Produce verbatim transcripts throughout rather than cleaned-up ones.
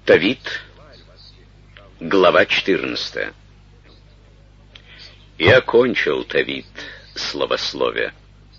Тавит, глава четырнадцатая. И окончил Тавит славословие.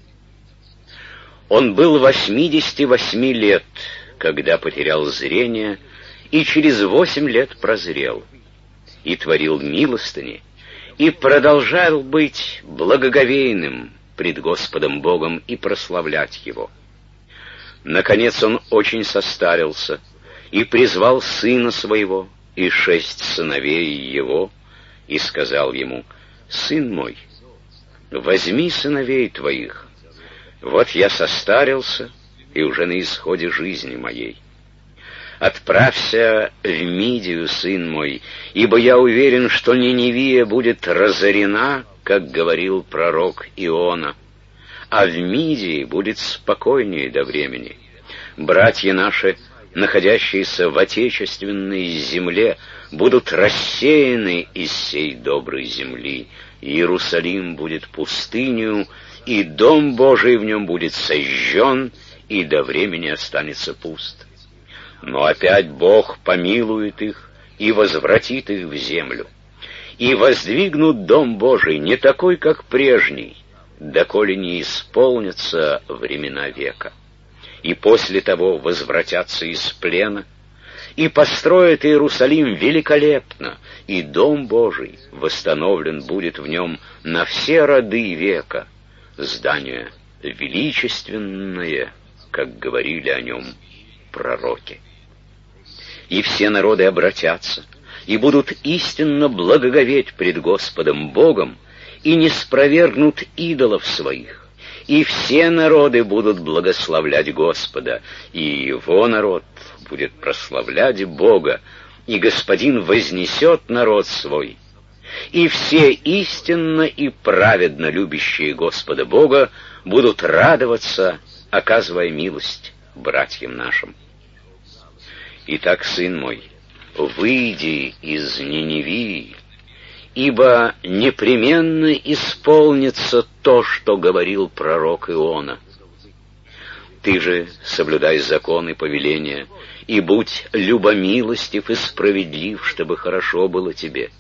Он был восьмидесяти восьми лет, когда потерял зрение, и через восемь лет прозрел, и творил милостыни, и продолжал быть благоговейным пред Господом Богом и прославлять Его. Наконец он очень состарился, и призвал сына своего и шесть сыновей его, и сказал ему: «Сын мой, возьми сыновей твоих, вот я состарился и уже на исходе жизни моей. Отправься в Мидию, сын мой, ибо я уверен, что Ниневия будет разорена, как говорил пророк Иона, а в Мидии будет спокойнее до времени. Братья наши, находящиеся в отечественной земле, будут рассеяны из сей доброй земли. Иерусалим будет пустынью, и дом Божий в нем будет сожжен, и до времени останется пуст. Но опять Бог помилует их и возвратит их в землю, и воздвигнут дом Божий не такой, как прежний, доколе не исполнятся времена века. И после того возвратятся из плена, и построят Иерусалим великолепно, и дом Божий восстановлен будет в нем на все роды века, здание величественное, как говорили о нем пророки. И все народы обратятся, и будут истинно благоговеть пред Господом Богом, и не спровергнут идолов своих. И все народы будут благословлять Господа, и Его народ будет прославлять Бога, и Господин вознесет народ свой. И все истинно и праведно любящие Господа Бога будут радоваться, оказывая милость братьям нашим. Итак, сын мой, выйди из Ниневии, ибо непременно исполнится то, что говорил пророк Иона. Ты же соблюдай закон и повеления, и будь любомилостив и справедлив, чтобы хорошо было тебе.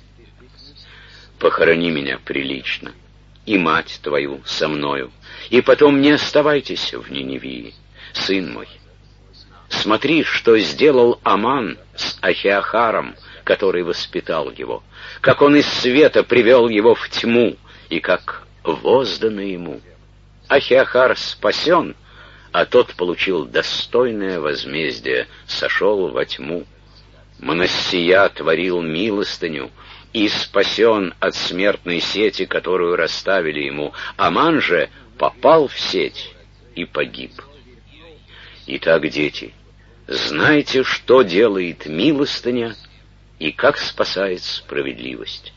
Похорони меня прилично, и мать твою со мною, и потом не оставайтесь в Ниневии, сын мой. Смотри, что сделал Аман с Ахиахаром, который воспитал его, как он из света привел его в тьму, и как воздано ему. Ахиахар спасен, а тот получил достойное возмездие, сошел во тьму. Манассия творил милостыню и спасен от смертной сети, которую расставили ему. Аман же попал в сеть и погиб. Итак, дети, знайте, что делает милостыня и как спасает справедливость.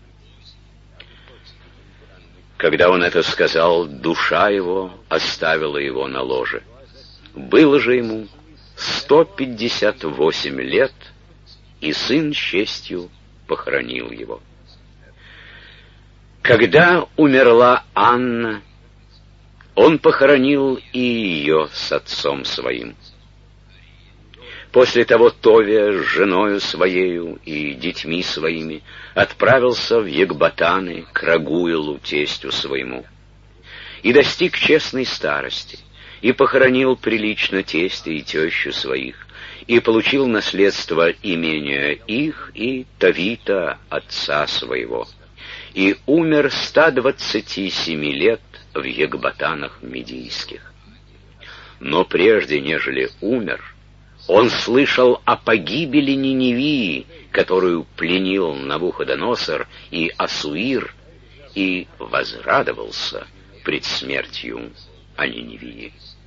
Когда он это сказал, душа его оставила его на ложе. Было же ему сто пятьдесят восемь лет, и сын с честью похоронил его. Когда умерла Анна, он похоронил и ее с отцом своим. После того Товия с женою своею и детьми своими отправился в Екбатаны к Рагуилу, тестю своему, и достиг честной старости, и похоронил прилично тестя и тещу своих, и получил наследство имения их и Тавита, отца своего, и умер ста двадцати семи лет в Екбатанах медийских. Но прежде, нежели умер, он слышал о погибели Ниневии, которую пленил Навуходоносор и Ассуир, и возрадовался пред смертью о Ниневии.